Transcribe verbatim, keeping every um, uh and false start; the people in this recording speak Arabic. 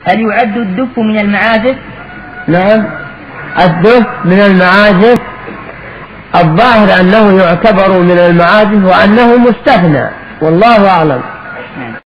هل يعد الدف من المعازف؟ نعم، الدف من المعازف، الظاهر أنه يعتبر من المعازف وأنه مستثنى، والله أعلم.